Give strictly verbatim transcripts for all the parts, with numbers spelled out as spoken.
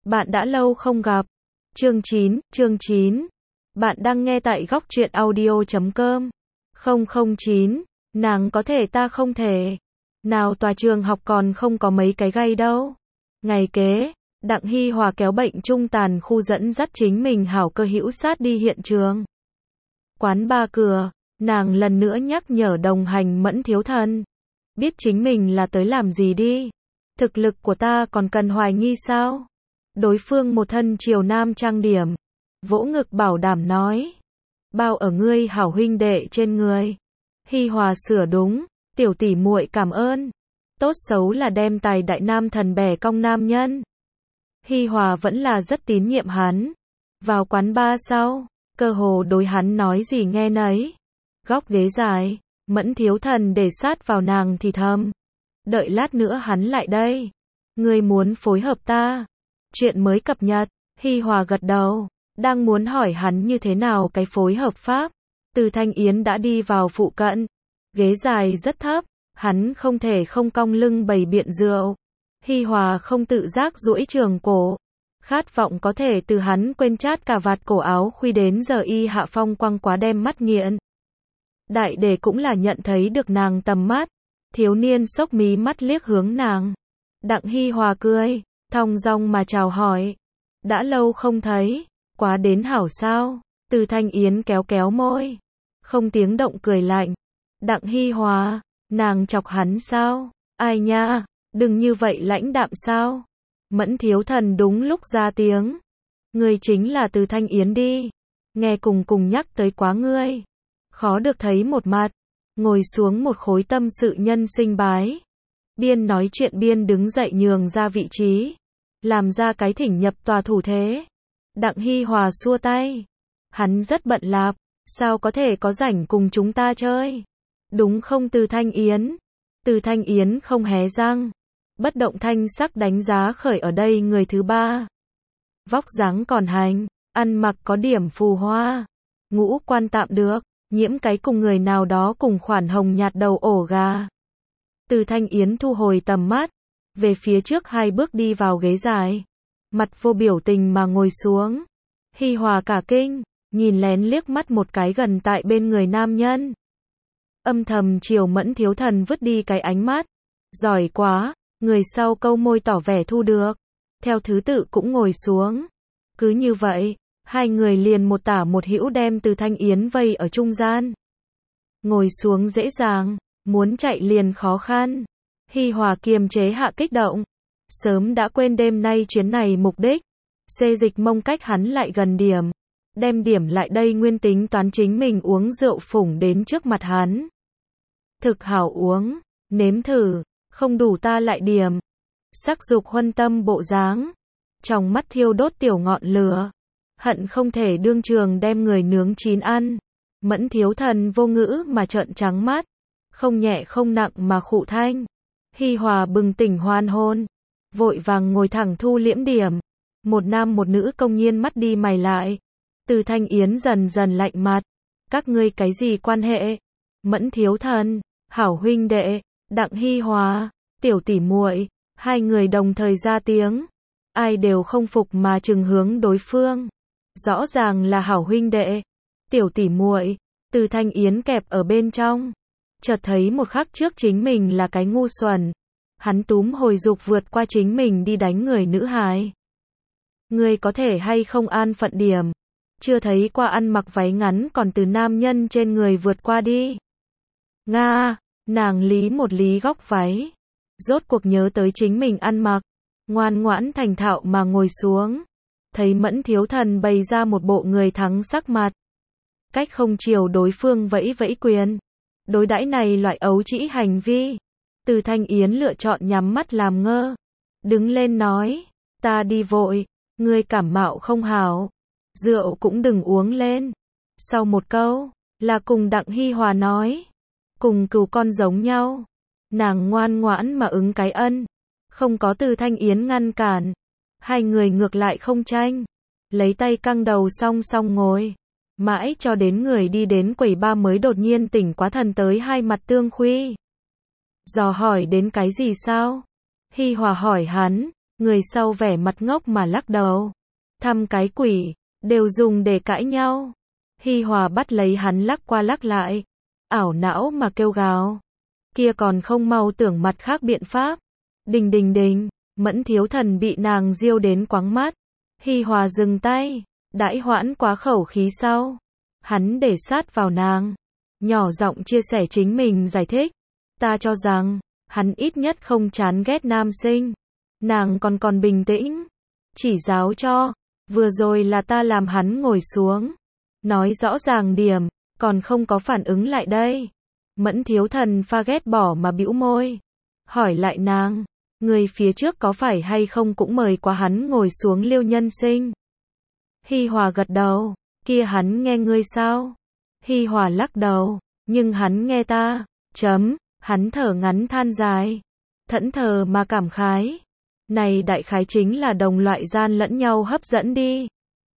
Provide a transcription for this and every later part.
Bạn đã lâu không gặp. Chương chín, chương chín. Bạn đang nghe tại góc truyện audio chấm com. không không chín. Nàng có thể ta không thể. Nào tòa trường học còn không có mấy cái gai đâu. Ngày kế, Đặng Hi Hòa kéo bệnh trung tàn khu dẫn dắt chính mình hảo cơ hữu sát đi hiện trường. Quán ba cửa, nàng lần nữa nhắc nhở đồng hành Mẫn Thiếu Thần. Biết chính mình là tới làm gì đi. Thực lực của ta còn cần hoài nghi sao? Đối phương một thân triều nam trang điểm, vỗ ngực bảo đảm nói. Bao ở ngươi hảo huynh đệ trên người. Hi Hòa sửa đúng, tiểu tỷ muội cảm ơn. Tốt xấu là đem tài đại nam thần bẻ cong nam nhân. Hi Hòa vẫn là rất tín nhiệm hắn. Vào quán ba sau, cơ hồ đối hắn nói gì nghe nấy. Góc ghế dài, Mẫn Thiếu Thần để sát vào nàng thì thầm. Đợi lát nữa hắn lại đây. Ngươi muốn phối hợp ta. Chuyện mới cập nhật. Hi Hòa gật đầu, đang muốn hỏi hắn như thế nào cái phối hợp pháp. Từ Thanh Yến đã đi vào phụ cận. Ghế dài rất thấp, hắn không thể không cong lưng bày biện rượu. Hi Hòa không tự giác duỗi trường cổ. Khát vọng có thể từ hắn quên chát cà vạt cổ áo khuy đến giờ y hạ phong quăng quá đem mắt nghiện. Đại đề cũng là nhận thấy được nàng tầm mắt. Thiếu niên sốc mí mắt liếc hướng nàng. Đặng Hi Hòa cười, thong dong mà chào hỏi. Đã lâu không thấy, quá đến hảo sao? Từ Thanh Yến kéo kéo môi, không tiếng động cười lạnh. Đặng Hi Hòa, nàng chọc hắn sao? Ai nha, đừng như vậy lãnh đạm sao? Mẫn Thiếu Thần đúng lúc ra tiếng. Ngươi chính là Từ Thanh Yến đi. Nghe cùng cùng nhắc tới quá ngươi. Khó được thấy một mặt. Ngồi xuống một khối tâm sự nhân sinh bái. Biên nói chuyện biên đứng dậy nhường ra vị trí. Làm ra cái thỉnh nhập tòa thủ thế. Đặng Hi Hòa xua tay. Hắn rất bận lạp. Sao có thể có rảnh cùng chúng ta chơi? Đúng không Từ Thanh Yến? Từ Thanh Yến không hé răng. Bất động thanh sắc đánh giá khởi ở đây người thứ ba. Vóc dáng còn hành. Ăn mặc có điểm phù hoa. Ngũ quan tạm được. Nhiễm cái cùng người nào đó cùng khoản hồng nhạt đầu ổ gà. Từ Thanh Yến thu hồi tầm mắt. Về phía trước hai bước đi vào ghế dài. Mặt vô biểu tình mà ngồi xuống. Hi Hòa cả kinh. Nhìn lén liếc mắt một cái gần tại bên người nam nhân. Âm thầm chiều Mẫn Thiếu Thần vứt đi cái ánh mắt. Giỏi quá. Người sau câu môi tỏ vẻ thu được. Theo thứ tự cũng ngồi xuống. Cứ như vậy. Hai người liền một tả một hữu đem Từ Thanh Yến vây ở trung gian. Ngồi xuống dễ dàng, muốn chạy liền khó khăn. Hi Hòa kiềm chế hạ kích động. Sớm đã quên đêm nay chuyến này mục đích. Xê dịch mông cách hắn lại gần điểm. Đem điểm lại đây nguyên tính toán chính mình uống rượu phủng đến trước mặt hắn. Thực hảo uống, nếm thử, không đủ ta lại điểm. Sắc dục huân tâm bộ dáng. Trong mắt thiêu đốt tiểu ngọn lửa. Hận không thể đương trường đem người nướng chín ăn. Mẫn Thiếu Thần vô ngữ mà trợn trắng mắt. Không nhẹ không nặng mà khụ thanh. Hi Hòa bừng tỉnh hoan hôn. Vội vàng ngồi thẳng thu liễm điểm. Một nam một nữ công nhiên mắt đi mày lại. Từ Thanh Yến dần dần lạnh mặt. Các ngươi cái gì quan hệ? Mẫn Thiếu Thần, hảo huynh đệ, Đặng Hi Hòa, tiểu tỷ muội. Hai người đồng thời ra tiếng. Ai đều không phục mà trừng hướng đối phương. Rõ ràng là hảo huynh đệ, tiểu tỷ muội. Từ Thanh Yến kẹp ở bên trong. Chợt thấy một khắc trước chính mình là cái ngu xuẩn. Hắn túm hồi dục vượt qua chính mình đi đánh người nữ hài. Ngươi có thể hay không an phận điểm. Chưa thấy qua ăn mặc váy ngắn còn từ nam nhân trên người vượt qua đi. Nga, nàng lý một lý góc váy. Rốt cuộc nhớ tới chính mình ăn mặc. Ngoan ngoãn thành thạo mà ngồi xuống. Thấy Mẫn Thiếu Thần bày ra một bộ người thắng sắc mặt. Cách không chiều đối phương vẫy vẫy quyền. Đối đãi này loại ấu trĩ hành vi. Từ Thanh Yến lựa chọn nhắm mắt làm ngơ. Đứng lên nói. Ta đi vội. Ngươi cảm mạo không hảo. Rượu cũng đừng uống lên. Sau một câu. Là cùng Đặng Hi Hòa nói. Cùng cừu con giống nhau. Nàng ngoan ngoãn mà ứng cái ân. Không có Từ Thanh Yến ngăn cản. Hai người ngược lại không tranh. Lấy tay căng đầu song song ngồi. Mãi cho đến người đi đến quầy ba mới đột nhiên tỉnh quá thần tới hai mặt tương khuy. Dò hỏi đến cái gì sao? Hi Hòa hỏi hắn. Người sau vẻ mặt ngốc mà lắc đầu. Thăm cái quỷ, đều dùng để cãi nhau. Hi Hòa bắt lấy hắn lắc qua lắc lại. Ảo não mà kêu gào. Kia còn không mau tưởng mặt khác biện pháp. Đình đình đình, Mẫn Thiếu Thần bị nàng diêu đến quáng mắt. Hi Hòa dừng tay, đãi hoãn quá khẩu khí sau. Hắn để sát vào nàng, nhỏ giọng chia sẻ chính mình giải thích. Ta cho rằng, hắn ít nhất không chán ghét nam sinh. Nàng còn còn bình tĩnh, chỉ giáo cho, vừa rồi là ta làm hắn ngồi xuống. Nói rõ ràng điểm, còn không có phản ứng lại đây. Mẫn Thiếu Thần pha ghét bỏ mà bĩu môi. Hỏi lại nàng, người phía trước có phải hay không cũng mời quá hắn ngồi xuống Liêu Nhân Sinh. Hi Hòa gật đầu, kia hắn nghe ngươi sao? Hi Hòa lắc đầu, nhưng hắn nghe ta, chấm, hắn thở ngắn than dài, thẫn thờ mà cảm khái. Này đại khái chính là đồng loại gian lẫn nhau hấp dẫn đi.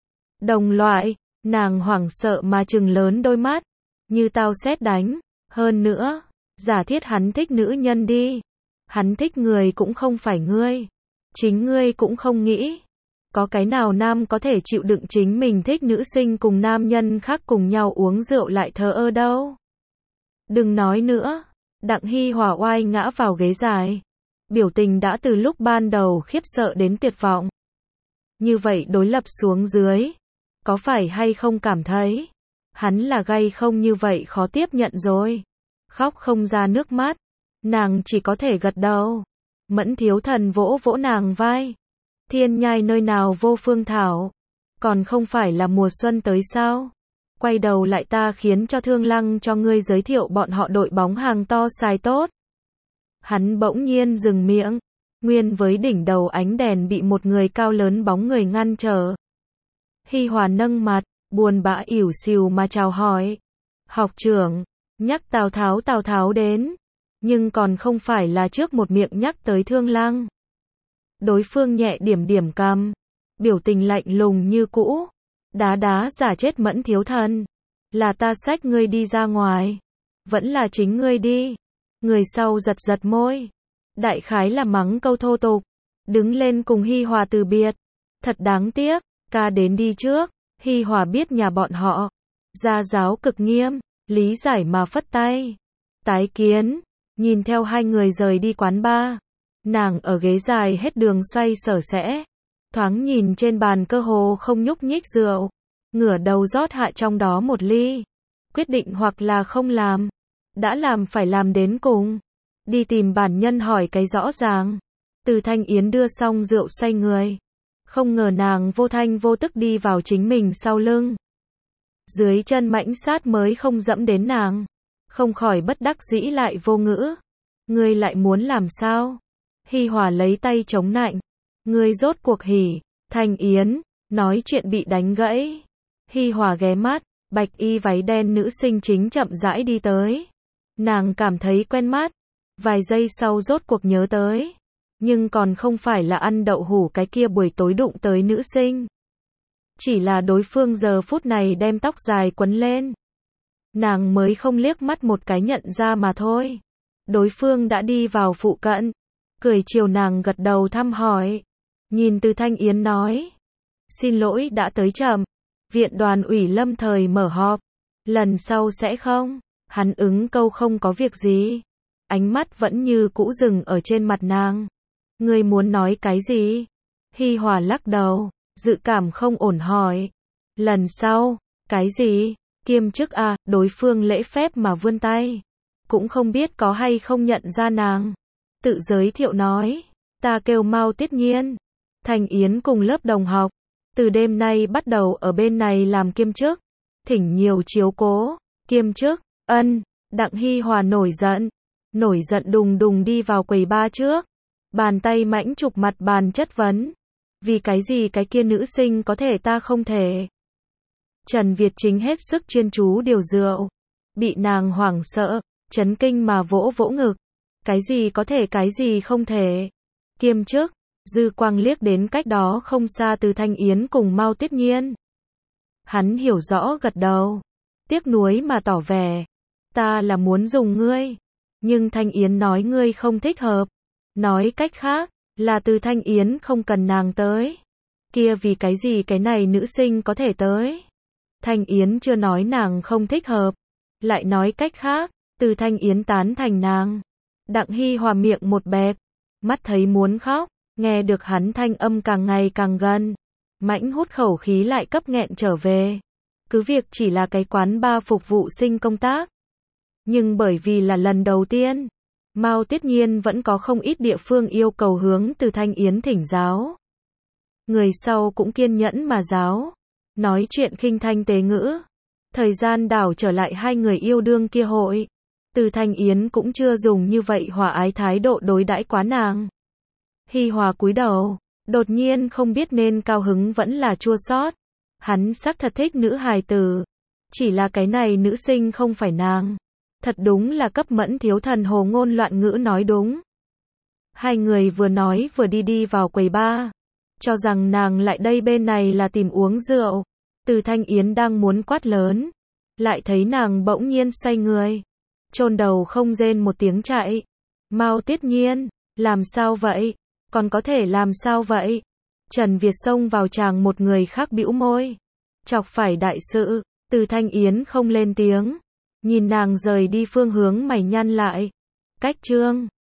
Đồng loại, nàng hoảng sợ mà trừng lớn đôi mắt, như tao sét đánh, hơn nữa, giả thiết hắn thích nữ nhân đi. Hắn thích người cũng không phải ngươi, chính ngươi cũng không nghĩ. Có cái nào nam có thể chịu đựng chính mình thích nữ sinh cùng nam nhân khác cùng nhau uống rượu lại thờ ơ đâu. Đừng nói nữa. Đặng Hi Hòa oai ngã vào ghế dài. Biểu tình đã từ lúc ban đầu khiếp sợ đến tuyệt vọng. Như vậy đối lập xuống dưới. Có phải hay không cảm thấy hắn là gay không như vậy khó tiếp nhận rồi. Khóc không ra nước mắt. Nàng chỉ có thể gật đầu. Mẫn Thiếu Thần vỗ vỗ nàng vai. Thiên nhai nơi nào vô phương thảo. Còn không phải là mùa xuân tới sao? Quay đầu lại ta khiến cho Thương Lăng cho ngươi giới thiệu bọn họ đội bóng hàng to xài tốt. Hắn bỗng nhiên dừng miệng. Nguyên với đỉnh đầu ánh đèn bị một người cao lớn bóng người ngăn trở. Hi Hòa nâng mặt, buồn bã ỉu xìu mà chào hỏi. Học trưởng, nhắc Tào Tháo Tào Tháo đến. Nhưng còn không phải là trước một miệng nhắc tới Thương Lăng. Đối phương nhẹ điểm điểm cằm, biểu tình lạnh lùng như cũ. Đá đá giả chết Mẫn Thiếu Thần. Là ta xách ngươi đi ra ngoài. Vẫn là chính ngươi đi. Người sau giật giật môi. Đại khái là mắng câu thô tục. Đứng lên cùng Hi Hòa từ biệt. Thật đáng tiếc, ca đến đi trước. Hi Hòa biết nhà bọn họ. Gia giáo cực nghiêm, lý giải mà phất tay. Tái kiến. Nhìn theo hai người rời đi quán bar. Nàng ở ghế dài hết đường xoay sở sẽ. Thoáng nhìn trên bàn cơ hồ không nhúc nhích rượu. Ngửa đầu rót hạ trong đó một ly. Quyết định hoặc là không làm. Đã làm phải làm đến cùng. Đi tìm bản nhân hỏi cái rõ ràng. Từ Thanh Yến đưa xong rượu say người. Không ngờ nàng vô thanh vô tức đi vào chính mình sau lưng. Dưới chân mãnh sát mới không dẫm đến nàng. Không khỏi bất đắc dĩ lại vô ngữ. Ngươi lại muốn làm sao? Hi Hòa lấy tay chống nạnh. Ngươi rốt cuộc hỉ. Thanh Yến, nói chuyện bị đánh gãy. Hi Hòa ghé mắt, bạch y váy đen nữ sinh chính chậm rãi đi tới. Nàng cảm thấy quen mắt. Vài giây sau rốt cuộc nhớ tới. Nhưng còn không phải là ăn đậu hủ cái kia buổi tối đụng tới nữ sinh. Chỉ là đối phương giờ phút này đem tóc dài quấn lên. Nàng mới không liếc mắt một cái nhận ra mà thôi. Đối phương đã đi vào phụ cận. Cười chiều nàng gật đầu thăm hỏi. Nhìn Từ Thanh Yến nói. Xin lỗi đã tới chậm. Viện đoàn ủy lâm thời mở họp. Lần sau sẽ không. Hắn ứng câu không có việc gì. Ánh mắt vẫn như cũ dừng ở trên mặt nàng. Ngươi muốn nói cái gì? Hi Hòa lắc đầu. Dự cảm không ổn hỏi. Lần sau. Cái gì? Kiêm chức à? Đối phương lễ phép mà vươn tay. Cũng không biết có hay không nhận ra nàng. Tự giới thiệu nói. Ta kêu Mao Tiết Nhiên. Thanh Yến cùng lớp đồng học. Từ đêm nay bắt đầu ở bên này làm kiêm chức. Thỉnh nhiều chiếu cố. Kiêm chức, ân. Đặng Hi Hòa nổi giận. Nổi giận đùng đùng đi vào quầy bar trước. Bàn tay mãnh chụp mặt bàn chất vấn. Vì cái gì cái kia nữ sinh có thể ta không thể? Trần Việt Chính hết sức chuyên chú điều rượu. Bị nàng hoảng sợ, chấn kinh mà vỗ vỗ ngực. Cái gì có thể cái gì không thể? Kiêm chức, dư quang liếc đến cách đó không xa Từ Thanh Yến cùng Mao Tiết Nhiên. Hắn hiểu rõ gật đầu. Tiếc nuối mà tỏ vẻ. Ta là muốn dùng ngươi. Nhưng Thanh Yến nói ngươi không thích hợp. Nói cách khác, Là Từ Thanh Yến không cần nàng tới. Kia vì cái gì cái này nữ sinh có thể tới? Thanh Yến chưa nói nàng không thích hợp. Lại nói cách khác, Từ Thanh Yến tán thành nàng. Đặng Hi Hòa miệng một bẹp. Mắt thấy muốn khóc. Nghe được hắn thanh âm càng ngày càng gần. Mãnh hút khẩu khí lại cấp nghẹn trở về. Cứ việc chỉ là cái quán bar phục vụ sinh công tác. Nhưng bởi vì là lần đầu tiên, Mao Tuyết Nhiên vẫn có không ít địa phương yêu cầu hướng Từ Thanh Yến thỉnh giáo. Người sau cũng kiên nhẫn mà giáo. Nói chuyện khinh thanh tế ngữ. Thời gian đảo trở lại hai người yêu đương kia hội. Từ Thanh Yến cũng chưa dùng như vậy hòa ái thái độ đối đãi quá nàng. Hi Hòa cúi đầu. Đột nhiên không biết nên cao hứng vẫn là chua xót. Hắn xác thật thích nữ hài tử. Chỉ là cái này nữ sinh không phải nàng. Thật đúng là cấp mẫn thiếu thần hồ ngôn loạn ngữ nói đúng. Hai người vừa nói vừa đi đi vào quầy bar. Cho rằng nàng lại đây bên này là tìm uống rượu. Từ Thanh Yến đang muốn quát lớn. Lại thấy nàng bỗng nhiên xoay người. Chôn đầu không rên một tiếng chạy. Mao Tuyết Nhiên, làm sao vậy? Còn có thể làm sao vậy? Trần Việt xông vào chàng một người khác bĩu môi. Chọc phải đại sự. Từ Thanh Yến không lên tiếng. Nhìn nàng rời đi phương hướng mày nhăn lại. Cách chương